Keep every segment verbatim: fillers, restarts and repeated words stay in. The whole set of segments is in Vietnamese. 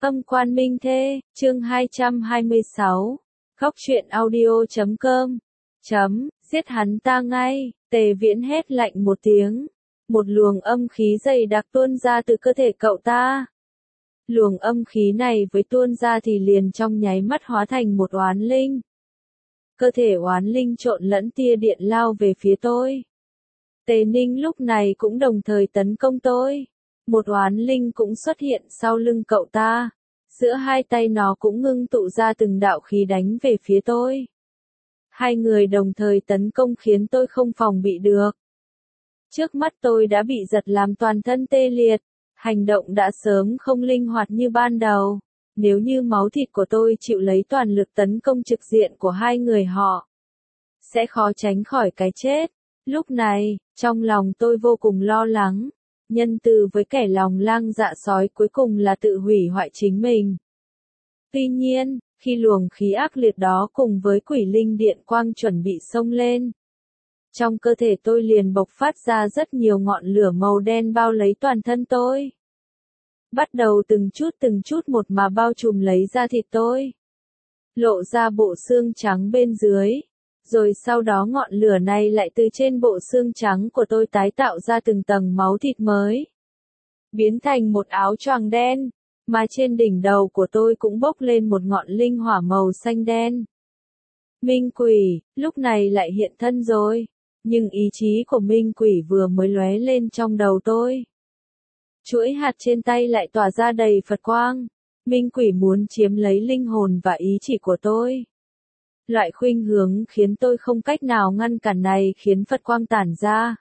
Âm quan minh thê, chương hai trăm hai mươi sáu. Góc truyện audio chấm com. Chấm, giết hắn ta ngay, Tề Viễn hét lạnh một tiếng. Một luồng âm khí dày đặc tuôn ra từ cơ thể cậu ta. Luồng âm khí này với tuôn ra thì liền trong nháy mắt hóa thành một oán linh. Cơ thể oán linh trộn lẫn tia điện lao về phía tôi. Tề Ninh lúc này cũng đồng thời tấn công tôi. Một oán linh cũng xuất hiện sau lưng cậu ta. Giữa hai tay nó cũng ngưng tụ ra từng đạo khí đánh về phía tôi. Hai người đồng thời tấn công khiến tôi không phòng bị được. Trước mắt tôi đã bị giật làm toàn thân tê liệt. Hành động đã sớm không linh hoạt như ban đầu. Nếu như máu thịt của tôi chịu lấy toàn lực tấn công trực diện của hai người họ, sẽ khó tránh khỏi cái chết. Lúc này, trong lòng tôi vô cùng lo lắng. Nhân từ với kẻ lòng lang dạ sói cuối cùng là tự hủy hoại chính mình. Tuy nhiên, khi luồng khí ác liệt đó cùng với quỷ linh điện quang chuẩn bị xông lên, trong cơ thể tôi liền bộc phát ra rất nhiều ngọn lửa màu đen bao lấy toàn thân tôi. Bắt đầu từng chút từng chút một mà bao trùm lấy da thịt tôi. Lộ ra bộ xương trắng bên dưới. Rồi sau đó ngọn lửa này lại từ trên bộ xương trắng của tôi tái tạo ra từng tầng máu thịt mới. Biến thành một áo choàng đen, mà trên đỉnh đầu của tôi cũng bốc lên một ngọn linh hỏa màu xanh đen. Minh quỷ, lúc này lại hiện thân rồi. Nhưng ý chí của minh quỷ vừa mới lóe lên trong đầu tôi. Chuỗi hạt trên tay lại tỏa ra đầy Phật quang. Minh quỷ muốn chiếm lấy linh hồn và ý chỉ của tôi. Loại khuynh hướng khiến tôi không cách nào ngăn cản này khiến Phật quang tản ra.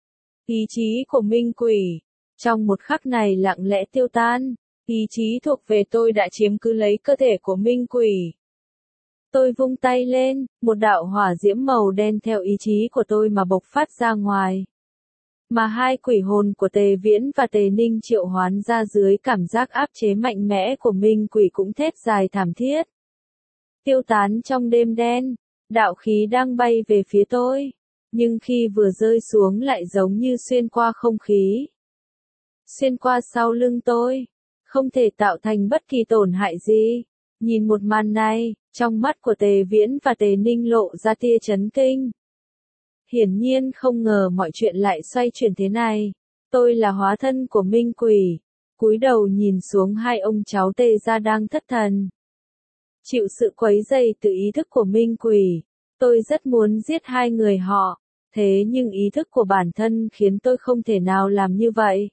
Ý chí của minh quỷ, trong một khắc này lặng lẽ tiêu tan. Ý chí thuộc về tôi đã chiếm cứ lấy cơ thể của minh quỷ. Tôi vung tay lên, một đạo hỏa diễm màu đen theo ý chí của tôi mà bộc phát ra ngoài. Mà hai quỷ hồn của Tề Viễn và Tề Ninh triệu hoán ra dưới cảm giác áp chế mạnh mẽ của minh quỷ cũng thét dài thảm thiết. Tiêu tán trong đêm đen, đạo khí đang bay về phía tôi, nhưng khi vừa rơi xuống lại giống như xuyên qua không khí. Xuyên qua sau lưng tôi, không thể tạo thành bất kỳ tổn hại gì. Nhìn một màn này, trong mắt của Tề Viễn và Tề Ninh lộ ra tia chấn kinh. Hiển nhiên không ngờ mọi chuyện lại xoay chuyển thế này. Tôi là hóa thân của minh quỷ, cúi đầu nhìn xuống hai ông cháu Tề gia đang thất thần. Chịu sự quấy rầy từ ý thức của minh quỷ, tôi rất muốn giết hai người họ, thế nhưng ý thức của bản thân khiến tôi không thể nào làm như vậy.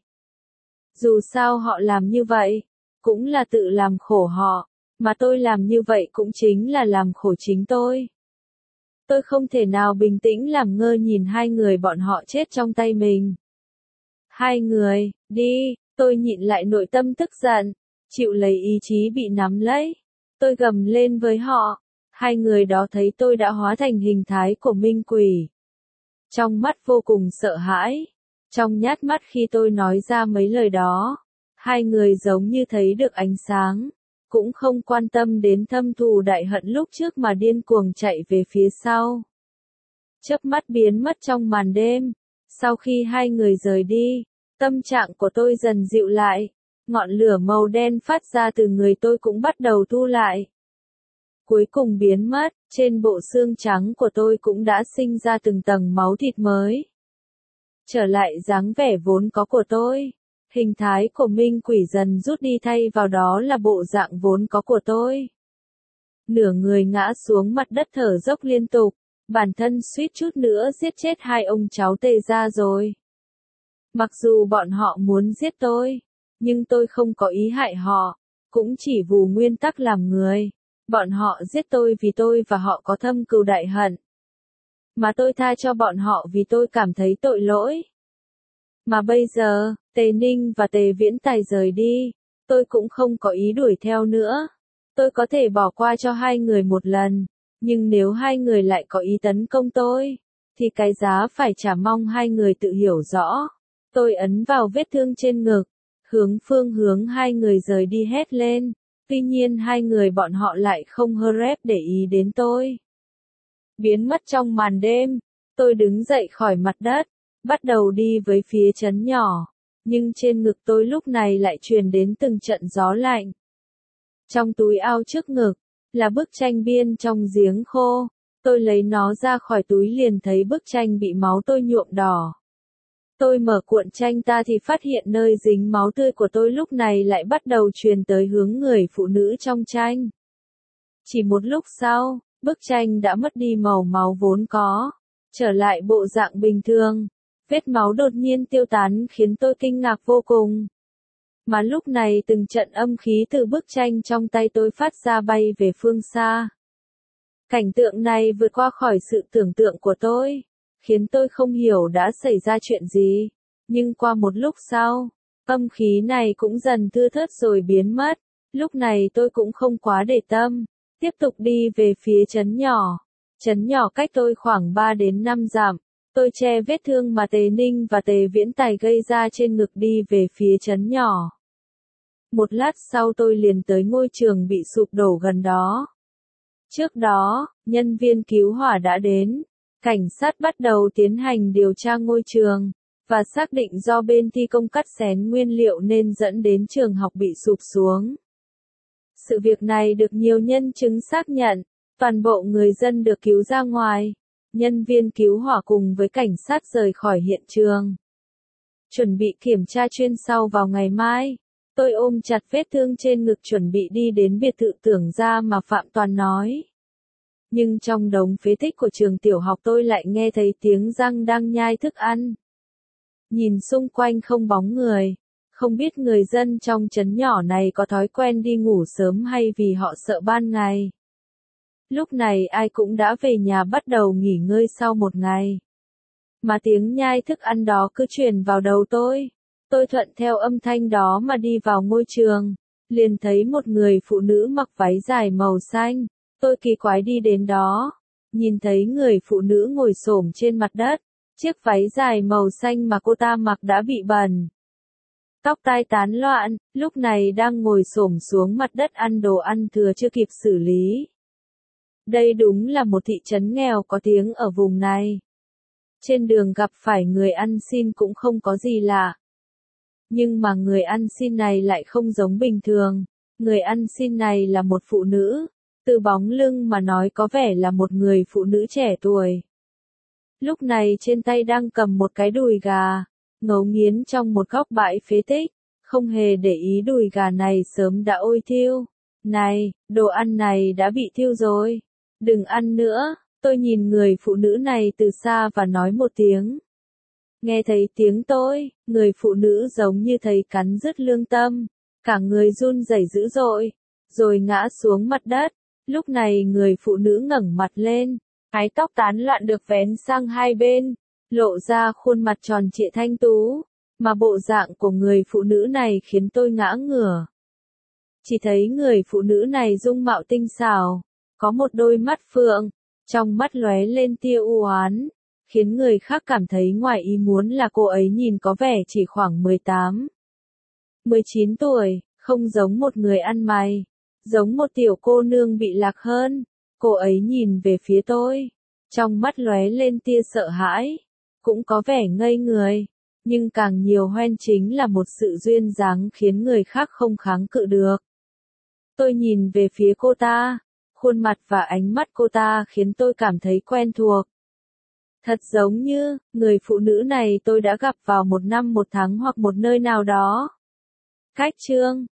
Dù sao họ làm như vậy, cũng là tự làm khổ họ, mà tôi làm như vậy cũng chính là làm khổ chính tôi. Tôi không thể nào bình tĩnh làm ngơ nhìn hai người bọn họ chết trong tay mình. Hai người, đi, tôi nhịn lại nội tâm tức giận, chịu lấy ý chí bị nắm lấy. Tôi gầm lên với họ, hai người đó thấy tôi đã hóa thành hình thái của minh quỷ. Trong mắt vô cùng sợ hãi, trong nhát mắt khi tôi nói ra mấy lời đó, hai người giống như thấy được ánh sáng, cũng không quan tâm đến thâm thù đại hận lúc trước mà điên cuồng chạy về phía sau. Chớp mắt biến mất trong màn đêm, sau khi hai người rời đi, tâm trạng của tôi dần dịu lại. Ngọn lửa màu đen phát ra từ người tôi cũng bắt đầu thu lại. Cuối cùng biến mất, trên bộ xương trắng của tôi cũng đã sinh ra từng tầng máu thịt mới. Trở lại dáng vẻ vốn có của tôi, hình thái của minh quỷ dần rút đi thay vào đó là bộ dạng vốn có của tôi. Nửa người ngã xuống mặt đất thở dốc liên tục, bản thân suýt chút nữa giết chết hai ông cháu Tề gia rồi. Mặc dù bọn họ muốn giết tôi, nhưng tôi không có ý hại họ, cũng chỉ vù nguyên tắc làm người. Bọn họ giết tôi vì tôi và họ có thâm cừu đại hận. Mà tôi tha cho bọn họ vì tôi cảm thấy tội lỗi. Mà bây giờ, Tề Ninh và Tề Viễn Tài rời đi, tôi cũng không có ý đuổi theo nữa. Tôi có thể bỏ qua cho hai người một lần, nhưng nếu hai người lại có ý tấn công tôi, thì cái giá phải trả mong hai người tự hiểu rõ. Tôi ấn vào vết thương trên ngực, hướng phương hướng hai người rời đi hét lên, tuy nhiên hai người bọn họ lại không hơ rép để ý đến tôi. Biến mất trong màn đêm, tôi đứng dậy khỏi mặt đất, bắt đầu đi với phía trấn nhỏ, nhưng trên ngực tôi lúc này lại truyền đến từng trận gió lạnh. Trong túi áo trước ngực, là bức tranh biên trong giếng khô. Tôi lấy nó ra khỏi túi liền thấy bức tranh bị máu tôi nhuộm đỏ. Tôi mở cuộn tranh ta thì phát hiện nơi dính máu tươi của tôi lúc này lại bắt đầu truyền tới hướng người phụ nữ trong tranh. Chỉ một lúc sau, bức tranh đã mất đi màu máu vốn có, trở lại bộ dạng bình thường. Vết máu đột nhiên tiêu tán khiến tôi kinh ngạc vô cùng. Mà lúc này từng trận âm khí từ bức tranh trong tay tôi phát ra bay về phương xa. Cảnh tượng này vượt qua khỏi sự tưởng tượng của tôi, khiến tôi không hiểu đã xảy ra chuyện gì. Nhưng qua một lúc sau, âm khí này cũng dần thưa thớt rồi biến mất. Lúc này tôi cũng không quá để tâm, tiếp tục đi về phía trấn nhỏ. Trấn nhỏ cách tôi khoảng ba đến năm dặm. Tôi che vết thương mà Tề Ninh và Tề Viễn Tài gây ra trên ngực đi về phía trấn nhỏ. Một lát sau tôi liền tới ngôi trường bị sụp đổ gần đó. Trước đó, nhân viên cứu hỏa đã đến. Cảnh sát bắt đầu tiến hành điều tra ngôi trường, và xác định do bên thi công cắt xén nguyên liệu nên dẫn đến trường học bị sụp xuống. Sự việc này được nhiều nhân chứng xác nhận, toàn bộ người dân được cứu ra ngoài. Nhân viên cứu hỏa cùng với cảnh sát rời khỏi hiện trường. Chuẩn bị kiểm tra chuyên sau vào ngày mai. Tôi ôm chặt vết thương trên ngực chuẩn bị đi đến biệt thự Tưởng Gia mà Phạm Toàn nói. Nhưng trong đống phế tích của trường tiểu học tôi lại nghe thấy tiếng răng đang nhai thức ăn. Nhìn xung quanh không bóng người. Không biết người dân trong trấn nhỏ này có thói quen đi ngủ sớm hay vì họ sợ ban ngày. Lúc này ai cũng đã về nhà bắt đầu nghỉ ngơi sau một ngày. Mà tiếng nhai thức ăn đó cứ truyền vào đầu tôi. Tôi thuận theo âm thanh đó mà đi vào ngôi trường. Liền thấy một người phụ nữ mặc váy dài màu xanh. Tôi kỳ quái đi đến đó. Nhìn thấy người phụ nữ ngồi xổm trên mặt đất. Chiếc váy dài màu xanh mà cô ta mặc đã bị bẩn. Tóc tai tán loạn, lúc này đang ngồi xổm xuống mặt đất ăn đồ ăn thừa chưa kịp xử lý. Đây đúng là một thị trấn nghèo có tiếng ở vùng này. Trên đường gặp phải người ăn xin cũng không có gì lạ. Nhưng mà người ăn xin này lại không giống bình thường. Người ăn xin này là một phụ nữ. Từ bóng lưng mà nói có vẻ là một người phụ nữ trẻ tuổi. Lúc này trên tay đang cầm một cái đùi gà, ngấu nghiến trong một góc bãi phế tích. Không hề để ý đùi gà này sớm đã ôi thiêu. Này, đồ ăn này đã bị thiêu rồi. Đừng ăn nữa. Tôi nhìn người phụ nữ này từ xa và nói một tiếng. Nghe thấy tiếng tôi, người phụ nữ giống như thấy cắn rứt lương tâm. Cả người run rẩy dữ dội, rồi ngã xuống mặt đất. Lúc này người phụ nữ ngẩng mặt lên, mái tóc tán loạn được vén sang hai bên, lộ ra khuôn mặt tròn trịa thanh tú. Mà bộ dạng của người phụ nữ này khiến tôi ngã ngửa. Chỉ thấy người phụ nữ này dung mạo tinh xảo, có một đôi mắt phượng, trong mắt lóe lên tia u oán, khiến người khác cảm thấy ngoài ý muốn là cô ấy nhìn có vẻ chỉ khoảng mười tám, mười chín tuổi, không giống một người ăn mày, giống một tiểu cô nương bị lạc hơn. Cô ấy nhìn về phía tôi, trong mắt lóe lên tia sợ hãi, cũng có vẻ ngây người, nhưng càng nhiều hoen chính là một sự duyên dáng khiến người khác không kháng cự được. Tôi nhìn về phía cô ta, khuôn mặt và ánh mắt cô ta khiến tôi cảm thấy quen thuộc. Thật giống như, người phụ nữ này tôi đã gặp vào một năm một tháng hoặc một nơi nào đó. Cách chương